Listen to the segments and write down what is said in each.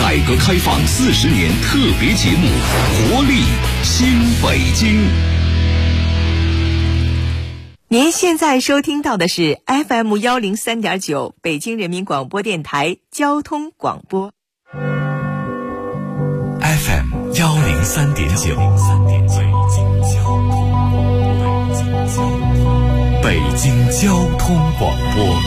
改革开放40年特别节目《活力新北京》。 您现在收听到的是 FM 103.9北京人民广播电台交通广播。 FM 103.9，北京交通广播，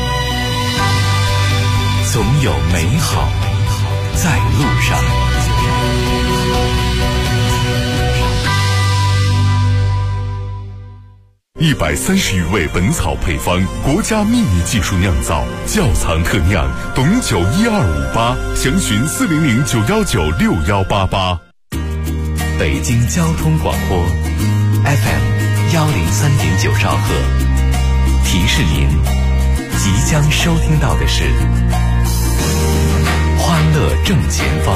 总有美好在路上。130余味本草配方，国家秘密技术酿造，窖藏特酿，董9 12588，详询400-919-6188。北京交通广播 FM 103.9兆赫，提示您即将收听到的是欢乐正前方。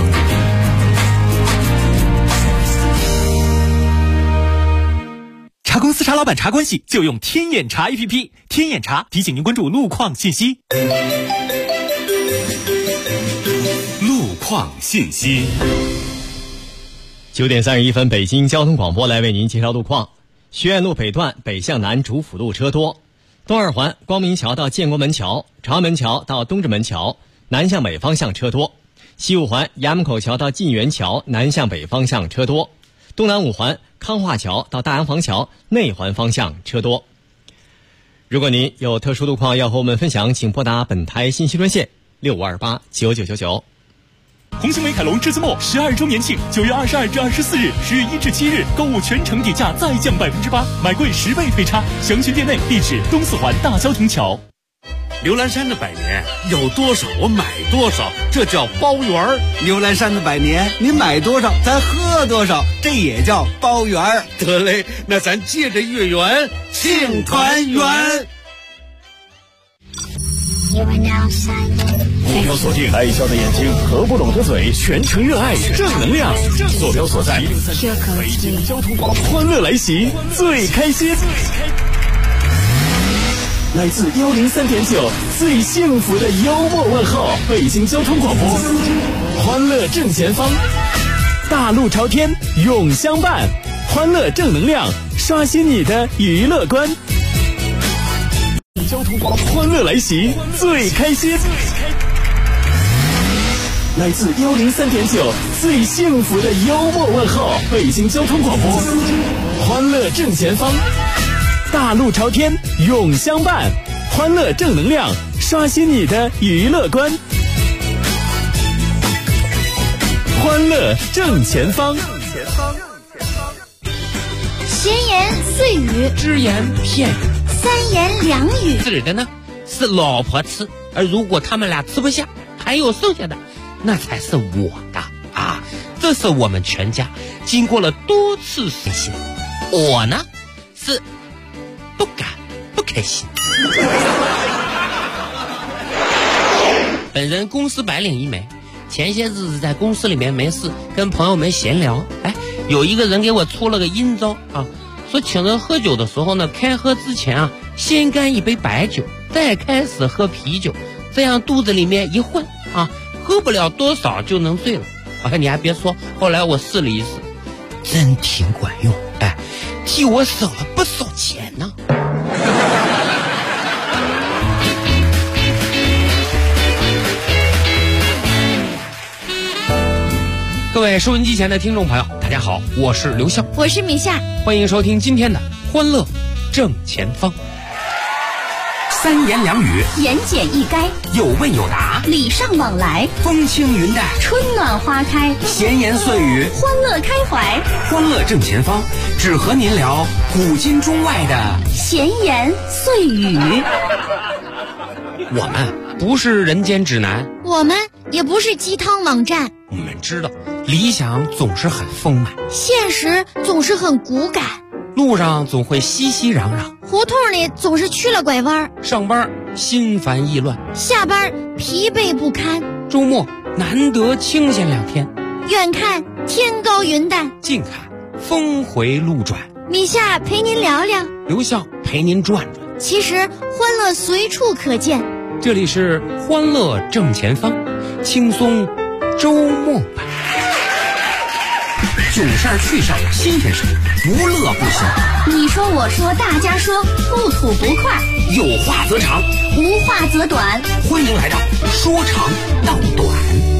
茶公司茶老板茶关系就用天眼查 APP， 天眼查提醒您关注路况信息。 路况信息。 9点31分，北京交通广播来为您介绍路况。学院路北段北向南主辅路车多，东二环光明桥到建国门桥、长安门桥到东直门桥南向北方向车多，西五环衙门口桥到晋源桥南向北方向车多，东南五环康化桥到大洋房桥内环方向车多。如果您有特殊路况要和我们分享，请拨打本台信息专线65289999。 红星美凯龙至字末12周年庆，9月22至24日，10月1至7日，购物全程底价再降8%，买贵10倍退差。详询店内，地址东四环大萧亭桥。 牛栏山的百年有多少我买多少，这叫包圆儿。 牛栏山的百年，你买多少咱喝多少，这也叫包圆儿。 得嘞，那咱借着月圆庆团圆。 目标锁定爱笑的眼睛，合不拢的嘴，全程热爱正能量。坐标所在103北京交通广播，欢乐来袭，最开心。来自103.9最幸福的幽默问候，北京交通广播，欢乐正前方，大路朝天永相伴，欢乐正能量，刷新你的娱乐观。交通广播，欢乐来袭，最开心。来自103.9最幸福的幽默问候，北京交通广播，欢乐正前方，大路朝天永相伴，欢乐正能量，刷新你的娱乐观。欢乐正前方。 闲言碎语， 只言片语， 三言两语， 吃的呢是老婆吃，而如果他们俩吃不下，还有剩下的，那才是我的啊！这是我们全家经过了多次实现，我呢是不敢不开心。本人公司白领一枚，前些日子在公司里面没事跟朋友们闲聊，有一个人给我出了个阴招啊，说请人喝酒的时候呢，开喝之前啊，先干一杯白酒，再开始喝啤酒，这样肚子里面一混啊，喝不了多少就能醉了。你还别说，后来我试了一试，真挺管用，替我省了不少钱呢。各位收音机前的听众朋友，大家好，我是刘笑， 我是米夏， 欢迎收听今天的欢乐正前方。 三言两语， 言简意赅， 有问有答， 礼尚往来， 风轻云淡， 春暖花开， 闲言碎语， 欢乐开怀。 欢乐正前方，只和您聊古今中外的闲言碎语。 我们不是人间指南， 我们也不是鸡汤网站， 我们知道理想总是很丰满， 现实总是很骨感， 路上总会熙熙攘攘， 胡同里总是去了拐弯， 上班心烦意乱， 下班疲惫不堪， 周末难得清闲2天， 远看天高云淡， 近看峰回路转。 米夏陪您聊聊， 刘笑陪您转转。 其实欢乐随处可见， 这里是欢乐正前方，轻松周末版。囧事儿趣事儿新鲜事儿，不乐不休。 你说我说大家说，不吐不快， 有话则长， 无话则短。 欢迎来到说长道短。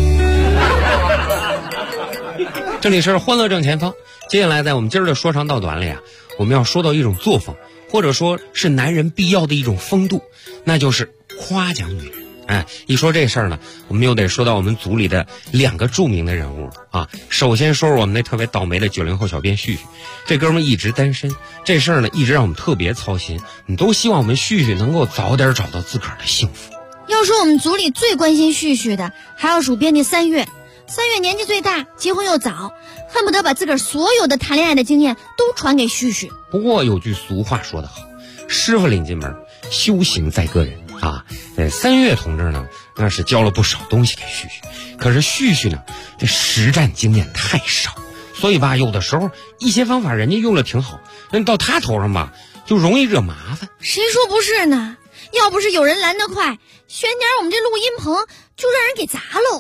这里是欢乐正前方。接下来在我们今儿的说长道短里啊，我们要说到一种作风，或者说是男人必要的一种风度，那就是夸奖女人。一说这事儿呢，我们又得说到我们组里的2个著名的人物啊。首先说说我们那特别倒霉的90后小编旭旭，这哥们一直单身，这事儿呢一直让我们特别操心，我们都希望我们旭旭能够早点找到自个儿的幸福。 要说我们组里最关心旭旭的，还要数编辑3月。3月年纪最大，结婚又早，恨不得把自个儿所有的谈恋爱的经验都传给旭旭。 不过有句俗话说得好，师傅领进门，修行在个人啊。3月同志呢，那是教了不少东西给旭旭，可是旭旭呢，这实战经验太少，所以吧，有的时候一些方法人家用了挺好，但到他头上吧，就容易惹麻烦。 谁说不是呢？要不是有人拦得快，悬点我们这录音棚就让人给砸喽。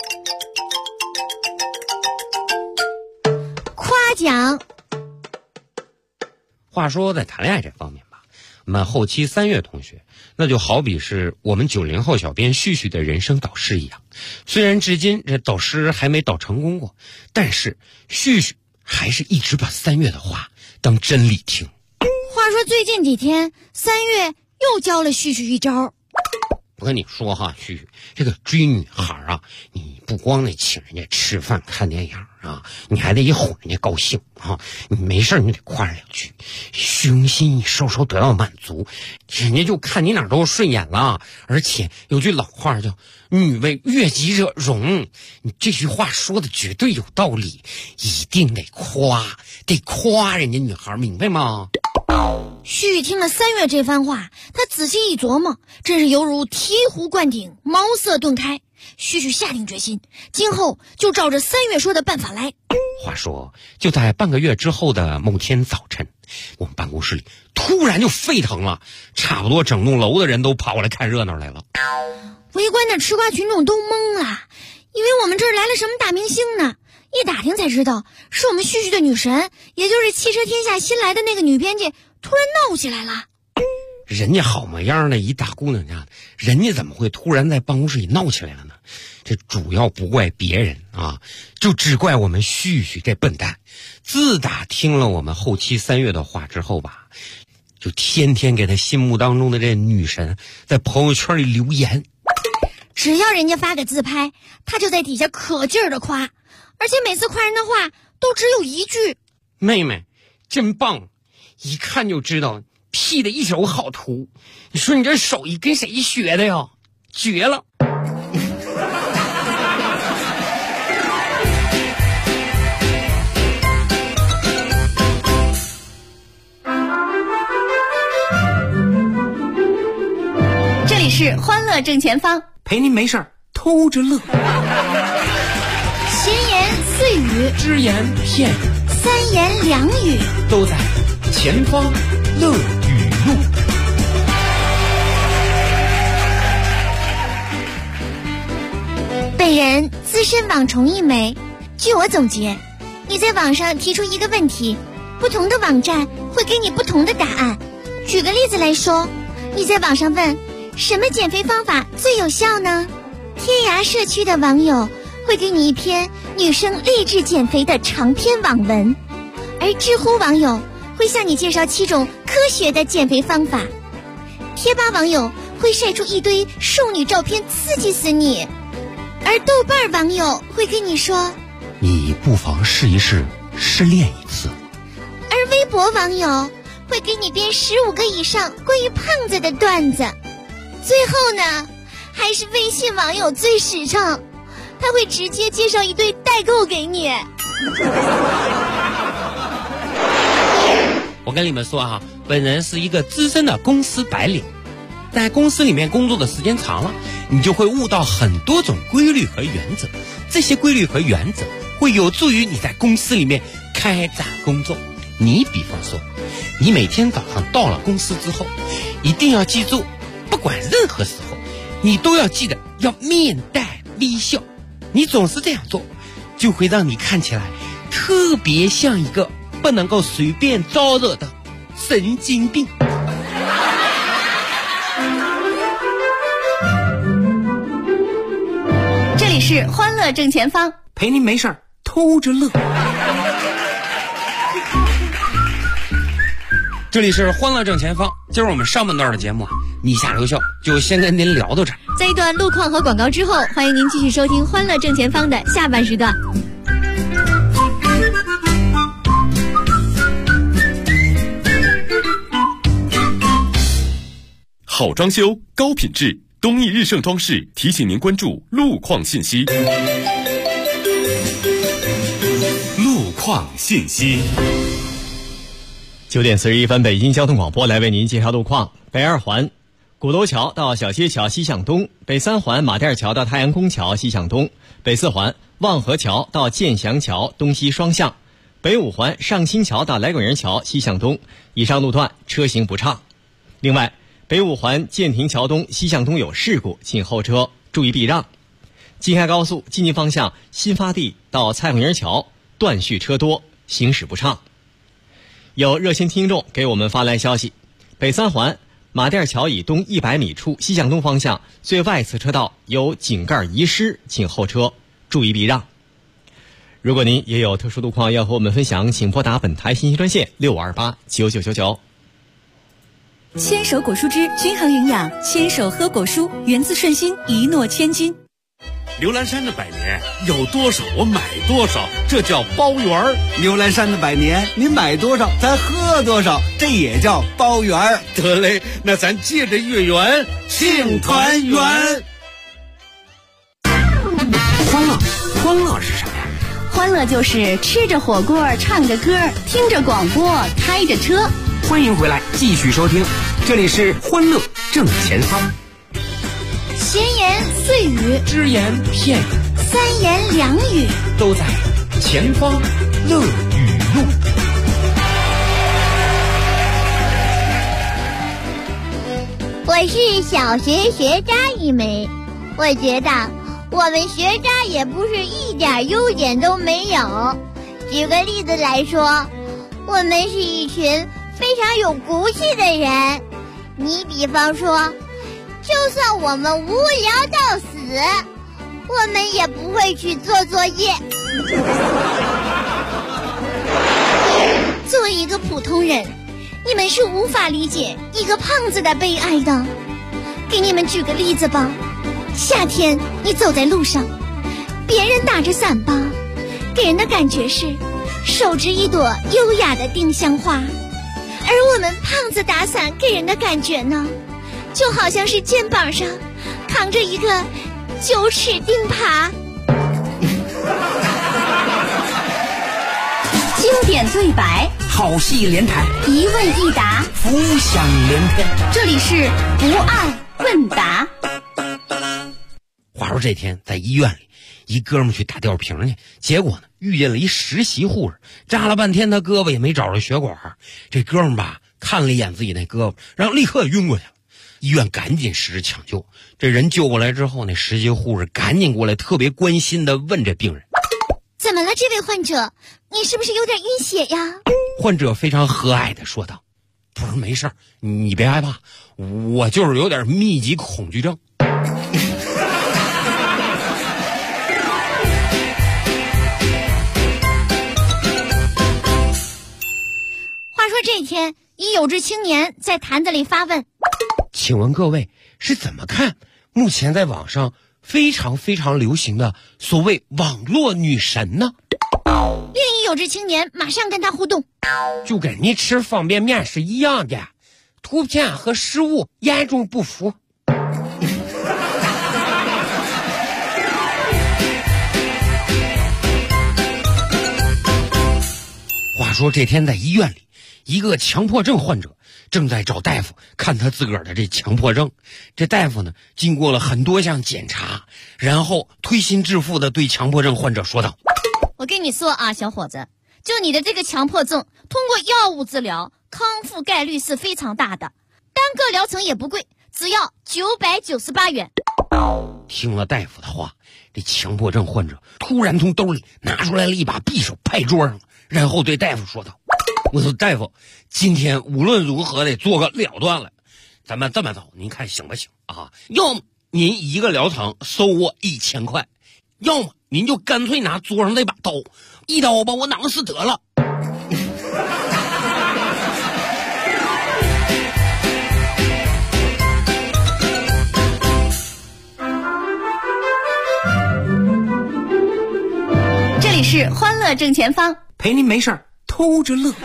夸奖。 话说在谈恋爱这方面吧，我们后期3月同学，那就好比是我们90后小编旭旭的人生导师一样。虽然至今这导师还没导成功过，但是旭旭还是一直把3月的话当真理听。 话说最近几天，3月又教了旭旭一招。 我跟你说哈，旭旭，这个追女孩啊，你不光得请人家吃饭看电影啊，你还得哄人家高兴啊。你没事你得夸人2句，虚荣心一稍稍得到满足，人家就看你哪都顺眼了。而且有句老话叫女为悦己者容，你这句话说的绝对有道理，一定得夸人家女孩，明白吗？ 旭旭听了3月这番话，他仔细一琢磨，真是犹如醍醐灌顶，茅塞顿开。旭旭下定决心，今后就照着3月说的办法来。 话说就在半个月之后的某天早晨，我们办公室里突然就沸腾了，差不多整栋楼的人都跑过来看热闹来了。 围观的吃瓜群众都懵了，以为我们这儿来了什么大明星呢。一打听才知道，是我们旭旭的女神，也就是汽车天下新来的那个女编辑突然闹起来了。 人家好模样的一大姑娘家的，人家怎么会突然在办公室里闹起来了呢？这主要不怪别人啊，就只怪我们旭旭这笨蛋。自打听了我们后期3月的话之后吧，就天天给他心目当中的这女神在朋友圈里留言， 只要人家发个自拍，他就在底下可劲儿的夸，而且每次夸人的话都只有一句： 妹妹真棒，一看就知道P 的一手好图。你说你这手艺跟谁学的呀？绝了！ 这里是欢乐正前方， 陪您没事儿偷着乐。 闲言碎语， 只言片语 ，3言2语， 都在前方乐语录。 本人资深网虫一枚，据我总结，你在网上提出一个问题，不同的网站会给你不同的答案。举个例子来说，你在网上问什么减肥方法最有效呢？天涯社区的网友会给你一篇女生励志减肥的长篇网文，而知乎网友会向你介绍7种科学的减肥方法，贴吧网友会晒出一堆淑女照片刺激死你，而豆瓣网友会跟你说你不妨试一试失恋一次， 而微博网友会给你编15个以上关于胖子的段子。最后呢，还是微信网友最实诚，他会直接介绍一堆代购给你。 我跟你们说哈，本人是一个资深的公司白领，在公司里面工作的时间长了，你就会悟到很多种规律和原则，这些规律和原则会有助于你在公司里面开展工作。你比方说，你每天早上到了公司之后，一定要记住，不管任何时候，你都要记得要面带微笑。 你总是这样做，就会让你看起来特别像一个不能够随便招惹的神经病。 这里是欢乐正前方， 陪您没事儿偷着乐。 这里是欢乐正前方，今儿我们上半段的节目你下留校就先跟您聊到这儿。 在一段路况和广告之后，欢迎您继续收听欢乐正前方的下半时段。 好装修，高品质，东义日盛装饰提醒您关注路况信息。路况信息。 9点41分，北京交通广播来为您介绍路况。北二环鼓楼桥到小街桥西向东，北三环马甸桥到太阳宫桥西向东，北四环望河桥到建祥桥东西双向，北五环上新桥到来滚人桥西向东，以上路段车行不畅。另外，北五环建亭桥东西向东有事故，请后车注意避让。京开高速进京方向新发地到蔡滚人桥断续车多，行驶不畅。有热心听众给我们发来消息，北三环马甸桥以东100米处西向东方向最外侧车道有井盖遗失，请后车注意避让。如果您也有特殊路况要和我们分享，请拨打本台信息专线65289999。 牵手果蔬汁均衡营养，牵手喝果蔬，源自顺心，一诺千金。 刘兰山的百年有多少我买多少，这叫包圆儿。 刘兰山的百年，您买多少咱喝多少，这也叫包圆儿。 得嘞，那咱借着月圆庆团圆。 欢乐是什么呀？ 欢乐就是吃着火锅，唱着歌，听着广播，开着车。 欢迎回来，继续收听，这里是欢乐正前方。 闲言碎语， 只言片语， 三言两语， 都在前方乐语录。 我是小学学渣一枚，我觉得我们学渣也不是一点优点都没有。举个例子来说，我们是一群非常有骨气的人。你比方说，就算我们无聊到死，我们也不会去做作业。作为一个普通人，你们是无法理解一个胖子的悲哀的。给你们举个例子吧，夏天你走在路上，别人打着伞吧，给人的感觉是手执一朵优雅的丁香花，而我们胖子打伞给人的感觉呢，就好像是肩膀上扛着一个9齿钉耙。 经典对白， 好戏连台， 一问一答， 浮想联翩。 这里是不二问答。 话说这天在医院里，一哥们去打吊瓶去，结果呢遇见了一实习护士，扎了半天他胳膊也没找着血管。这哥们吧看了一眼自己那胳膊，然后立刻晕过去了。医院赶紧实施抢救，这人救过来之后，那实习护士赶紧过来，特别关心地问这病人： 怎么了，这位患者？你是不是有点晕血呀？ 患者非常和蔼地说道：不是，没事，你别害怕，我就是有点密集恐惧症。 话说这天，一有志青年在坛子里发问： 请问各位是怎么看目前在网上非常非常流行的所谓网络女神呢？ 另一有志青年马上跟他互动： 就跟你吃方便面是一样的，图片和实物严重不符。话说这天在医院里，一个强迫症患者正在找大夫看他自个儿的这强迫症。这大夫呢，经过了很多项检查，然后推心置腹地对强迫症患者说道： 我跟你说啊，小伙子，就你的这个强迫症，通过药物治疗，康复概率是非常大的，单个疗程也不贵，只要998元。 听了大夫的话，这强迫症患者突然从兜里拿出来了一把匕首，拍桌上，然后对大夫说道：“我说大夫，今天无论如何得做个了断了。咱们这么走，您看行不行啊？要么您一个疗程收我1000块，要么您就干脆拿桌上那把刀，一刀把我囊死得了。” 这里是欢乐正前方， 陪您没事儿偷着乐。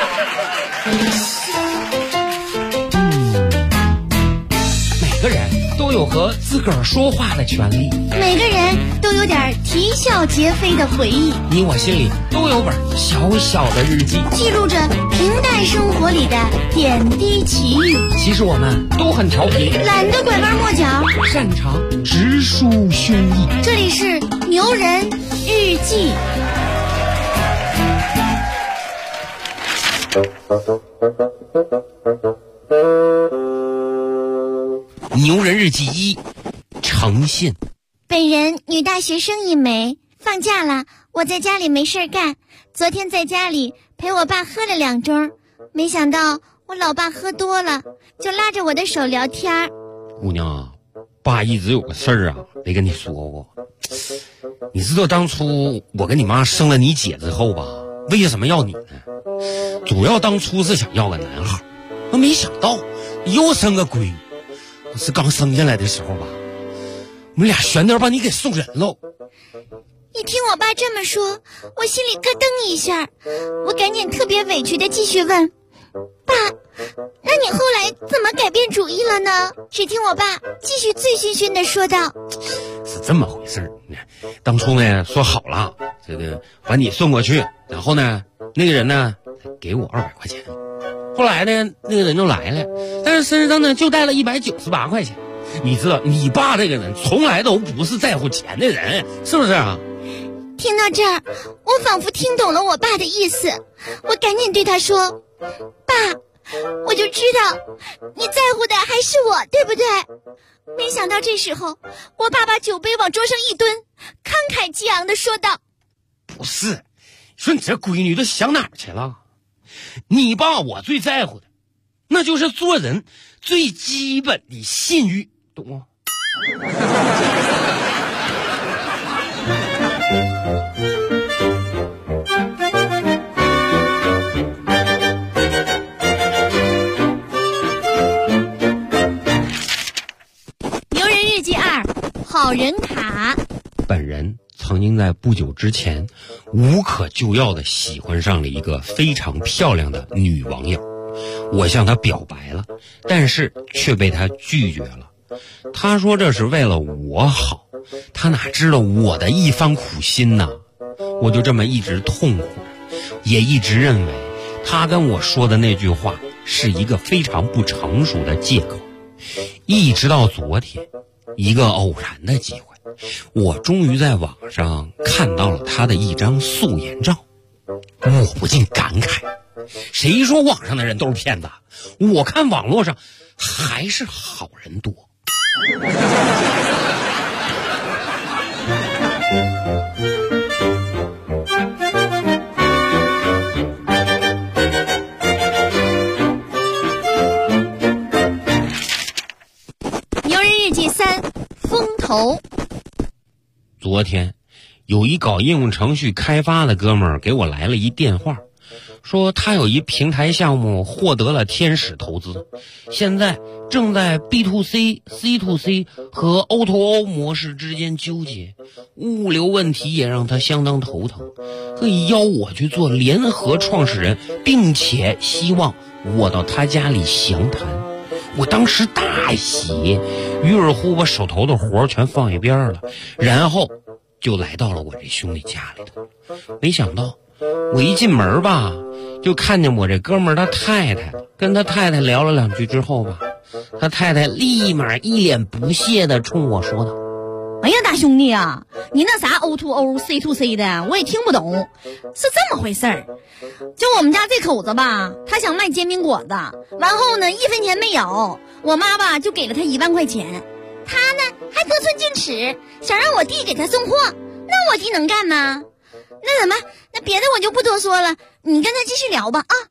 每个人都有和自个儿说话的权利， 每个人都有点啼笑皆非的回忆， 你我心里都有本小小的日记， 记录着平淡生活里的点滴奇遇。 其实我们都很调皮， 懒得拐弯抹角， 擅长直抒胸臆。 这里是牛人日记。 牛人日记1，诚信。 本人女大学生一枚，放假了，我在家里没事干。昨天在家里陪我爸喝了2盅，没想到我老爸喝多了，就拉着我的手聊天。 姑娘啊，爸一直有个事儿啊，得跟你说过。你知道当初我跟你妈生了你姐之后吧，为什么要你呢？主要当初是想要个男孩，我没想到又生个闺女。是刚生下来的时候吧，我们俩悬点把你给送人喽。 一听我爸这么说，我心里咯噔一下，我赶紧特别委屈的继续问爸，那你后来怎么改变主意了呢？只听我爸继续醉醺醺的说道： 是这么回事，当初呢说好了，这个把你送过去，然后呢那个人呢给我200块钱，后来呢那个人就来了，但是身上呢就带了198块钱。你知道你爸这个人从来都不是在乎钱的人，是不是啊？ 听到这儿，我仿佛听懂了我爸的意思，我赶紧对他说：爸，我就知道你在乎的还是我，对不对？没想到这时候我爸把酒杯往桌上一蹲，慷慨激昂地说道： 不是，说你这闺女都想哪儿去了？你爸我最在乎的那就是做人最基本的信誉，懂吗？ 牛人日记2，好人卡。 本人曾经在不久之前无可救药的喜欢上了一个非常漂亮的女网友，我向她表白了，但是却被她拒绝了。她说这是为了我好，她哪知道我的一番苦心呢？我就这么一直痛苦着，也一直认为她跟我说的那句话是一个非常不成熟的借口。一直到昨天，一个偶然的机会，我终于在网上看到了她的一张素颜照，我不禁感慨，谁说网上的人都是骗子？我看网络上还是好人多。 牛人日记3，风投。 昨天有一搞应用程序开发的哥们儿给我来了一电话，说他有一平台项目获得了天使投资，现在正在 B2C、C2C 和 O2O 模式之间纠结，物流问题也让他相当头疼，可以邀我去做联合创始人，并且希望我到他家里详谈。我当时大喜，于是乎把手头的活全放一边了，然后就来到了我这兄弟家里头。没想到我一进门吧，就看见我这哥们儿他太太了，跟他太太聊了2句之后吧，他太太立马一脸不屑地冲我说道： 哎呀，大兄弟啊，你那啥 O2O、C2C 的我也听不懂，是这么回事儿。就我们家这口子吧，他想卖煎饼果子，完后呢1分钱没有，我妈吧就给了他1万块钱， 他呢还得寸进尺，想让我弟给他送货，那我弟能干吗？那怎么？那别的我就不多说了，你跟他继续聊吧啊。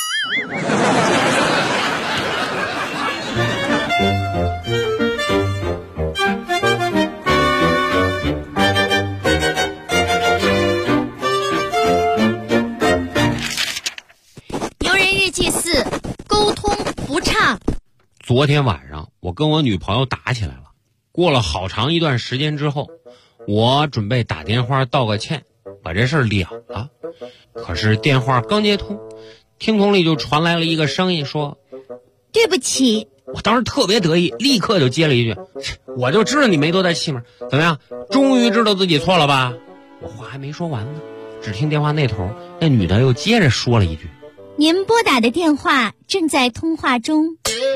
游人日记4，沟通不畅。 昨天晚上我跟我女朋友打起来了，过了好长一段时间之后，我准备打电话道个歉，把这事儿了了。可是电话刚接通，听筒里就传来了一个声音说：“ 对不起。” 我当时特别得意，立刻就接了一句：“我就知道你没多大气门，怎么样？终于知道自己错了吧？”我话还没说完呢，只听电话那头那女的又接着说了一句：“ 您拨打的电话正在通话中。”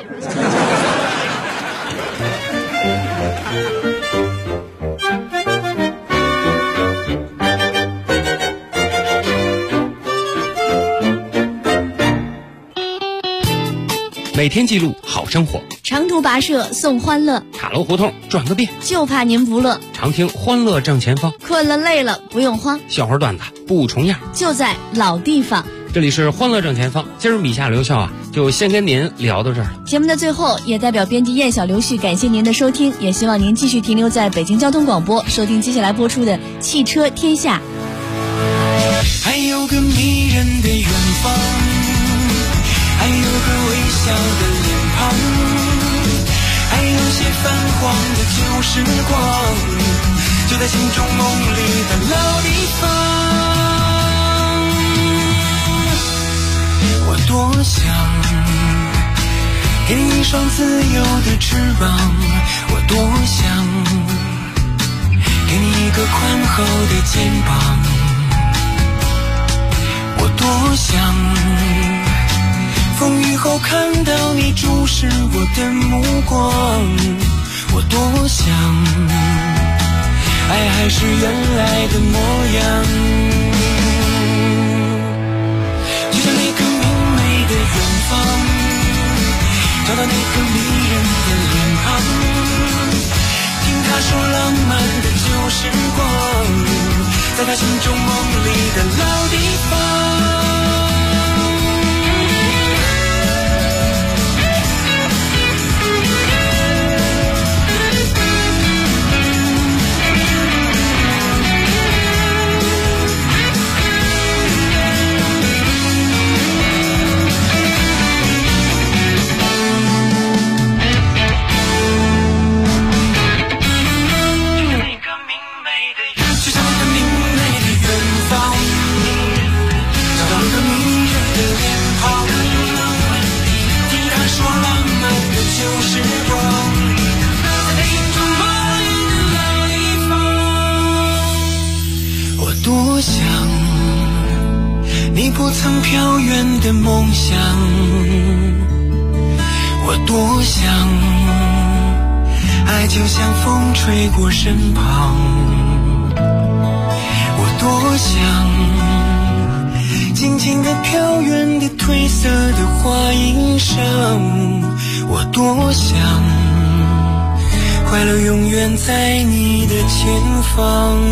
每天记录好生活， 长途跋涉送欢乐， 塔楼胡同转个遍， 就怕您不乐。 常听欢乐正前方， 困了累了不用慌， 笑话段子不重样， 就在老地方。 这里是欢乐正前方，今儿米夏留校啊，就先跟您聊到这儿了。 节目的最后，也代表编辑燕小刘旭感谢您的收听，也希望您继续停留在北京交通广播，收听接下来播出的《汽车天下》。 还有个迷人的远方，还有个微笑的脸庞，还有些泛黄的旧时光，就在心中梦里的老地方。我多想给你一双自由的翅膀，我多想给你一个宽厚的肩膀，我多想风雨后看到你注视我的目光，我多想爱还是原来的模样，就像那个明媚的远方，找到那个迷人的脸庞，听他说浪漫的旧时光，在他心中梦里的老地方。多想你不曾飘远的梦想，我多想爱就像风吹过身旁，我多想静静地飘远的褪色的花衣裳，我多想快乐永远在你的前方。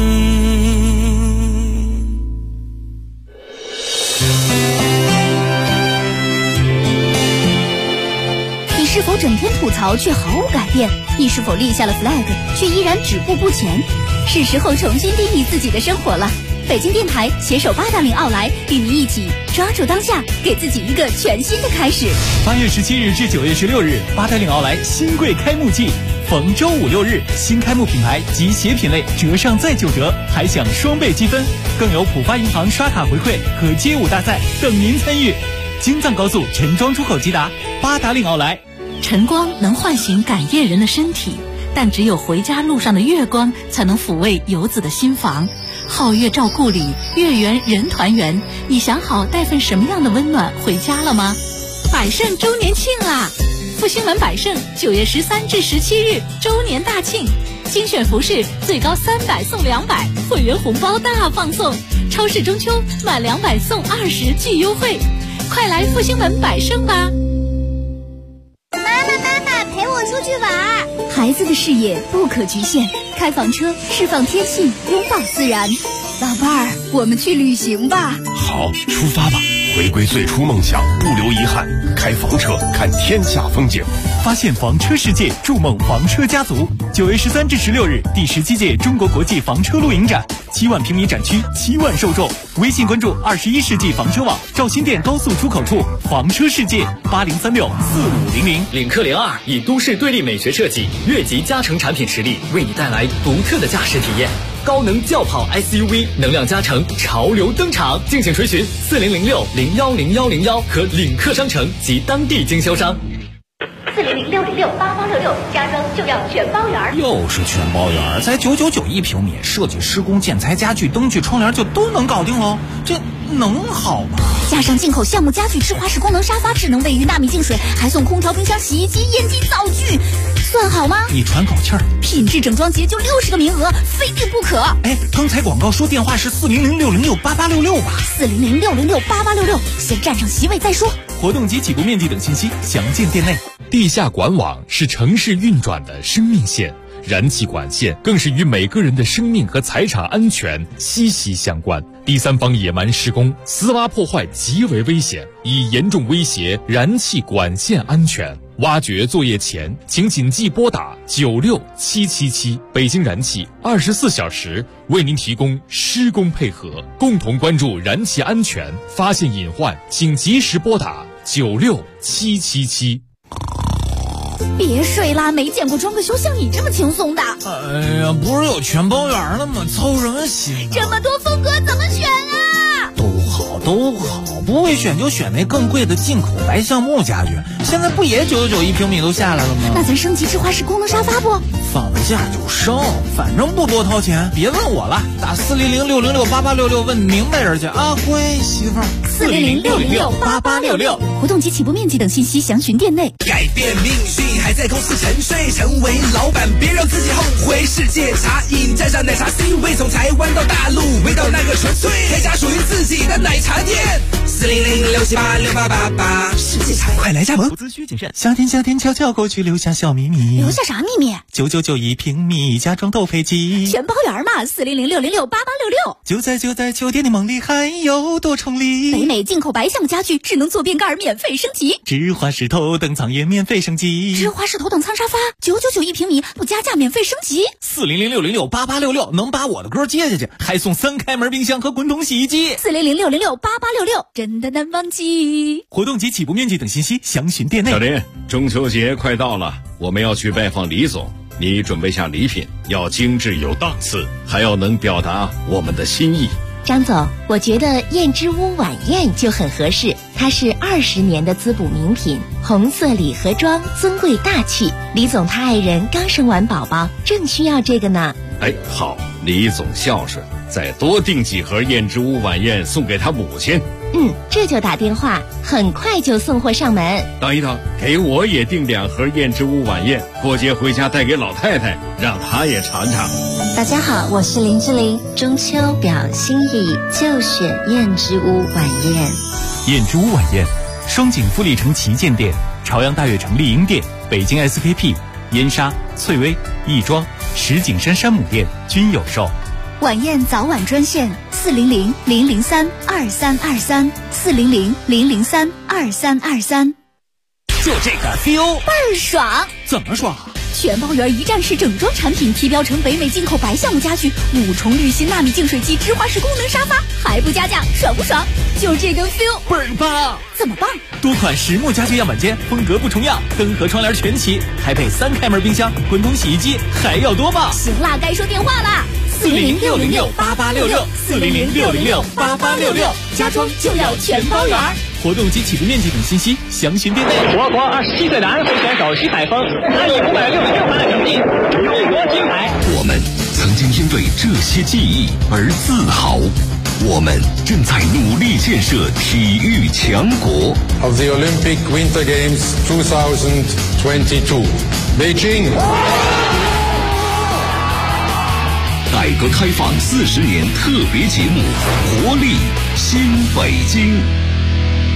你是否整天吐槽却毫无改变？你是否立下了 flag 却依然止步不前？是时候重新定义自己的生活了。北京电台携手八达岭奥莱，与您一起抓住当下，给自己一个全新的开始。 8月17日至9月16日，八达岭奥莱新贵开幕季，逢周5、6日，新开幕品牌及鞋品类折上再9折，还享双倍积分，更有浦发银行刷卡回馈和街舞大赛等您参与。京藏高速陈庄出口即达，八达岭奥莱。 晨光能唤醒赶夜人的身体，但只有回家路上的月光才能抚慰游子的心房。皓月照故里，月圆人团圆。你想好带份什么样的温暖回家了吗？百盛周年庆啦！复兴门百盛9月13至17日周年大庆，精选服饰最高300送200，会员红包大放送，超市中秋满200送20巨优惠，快来复兴门百盛吧！ 妈妈，陪我出去玩。 孩子的视野不可局限，开房车释放天性，拥抱自然。老伴儿，我们去旅行吧。 好，出发吧，回归最初梦想，不留遗憾。开房车看天下风景， 发现房车世界，筑梦房车家族。9月13至16日，第17届中国国际房车露营展，7万平米展区，7万受众。微信关注21世纪房车网，赵新店高速出口处房车世界80364500。 领克02以都市对立美学设计，越级加成产品实力，为你带来独特的驾驶体验。高能轿跑 SUV 能量加成潮流登场，敬请垂询4006010101和领克商城及当地经销商。 4006068866，家装就要全包圆。 又是全包圆，才999一平米，设计、施工、建材、家具、灯具、窗帘就都能搞定喽，这能好吗？ 加上进口橡木家具、智华式功能沙发、智能卫浴、纳米净水，还送空调、冰箱、洗衣机、烟机、灶具，算好吗？ 你喘口气儿。 品质整装节就60个名额，非订不可。 哎，刚才广告说电话是4006068866吧 ？4006068866，先占上席位再说。 活动及起步面积等信息详见店内。 地下管网是城市运转的生命线，燃气管线更是与每个人的生命和财产安全息息相关。第三方野蛮施工、私挖破坏极为危险，已严重威胁燃气管线安全。挖掘作业前，请谨记拨打96777，北京燃气24小时为您提供施工配合，共同关注燃气安全，发现隐患请及时拨打96777。 别睡啦，没见过装个修像你这么轻松的。 哎呀，不是有全包圆了吗？凑什么心啊？ 这么多风格怎么选啊？ 都好，不会选就选那更贵的进口白橡木家具，现在不也999一平米都下来了吗？ 那咱升级智华式功能沙发不？ 放了假就升，反正不多掏钱，别问我了，打4006068866问明白人去啊，乖媳妇儿。 4006068866，活动及起步面积等信息详询店内。 改变命运还在公司沉睡，成为老板别让自己后悔。世界茶饮沾上奶茶 C 味，从台湾到大陆，味道那个纯粹，开家属于自己的奶茶店。4006786888，世界茶快来加盟。 投资需谨慎。夏天悄悄过去，留下小秘密。 留下啥秘密 ？999一平米，家装都配齐， 全包圆嘛。4006068866， 就在酒店的梦里，还有多重礼。 北美进口白橡木家具，智能坐便盖免费升级， 智华式头等舱也免费升级， 智华式头等舱沙发999一平米，不加价免费升级。 4006068866，能把我的歌接下去，还送3开门冰箱和滚筒洗衣机。 4006068866，真的难忘记。 活动及起步面积等信息详询店内。 小林，中秋节快到了，我们要去拜访李总，你准备下礼品要精致有档次，还要能表达我们的心意。 张总，我觉得燕之屋晚宴就很合适，它是20年的滋补名品，红色礼盒装，尊贵大气。李总他爱人刚生完宝宝，正需要这个呢。 哎，好，李总孝顺，再多订几盒燕之屋晚宴送给他母亲。 这就打电话，很快就送货上门。 等一等，给我也订2盒燕之屋晚宴，过节回家带给老太太，让她也尝尝。 大家好，我是林志玲，中秋表心意就选燕之屋晚宴。 燕之屋晚宴，双井富力城旗舰店、朝阳大悦城丽婴店、北京 SKP、燕莎、翠微、亦庄、石景山山姆店均有售。 晚宴早晚专线400-003-2323，400-003-2323。 就这个 feel 倍儿爽。 怎么爽？ 全包圆一站式整装产品，提标成北美进口白橡木家具，5重滤芯纳米净水机，智华式功能沙发，还不加价，爽不爽？就这个 feel 倍儿棒。 怎么棒？ 多款实木家具样板间，风格不重样，灯和窗帘全齐，还配3开门冰箱、滚筒洗衣机，还要多棒？ 行啦，该说电话啦。 40006068866，40006068866， 家装就要全包圆。 活动及起步面积等信息详询店内。 我国27岁的安徽选手徐海峰，他以566分的成绩勇夺金牌。 我们曾经因为这些记忆而自豪，我们正在努力建设体育强国。 Of the Olympic Winter Games 2022, Beijing。 改革开放40年特别节目《活力新北京》。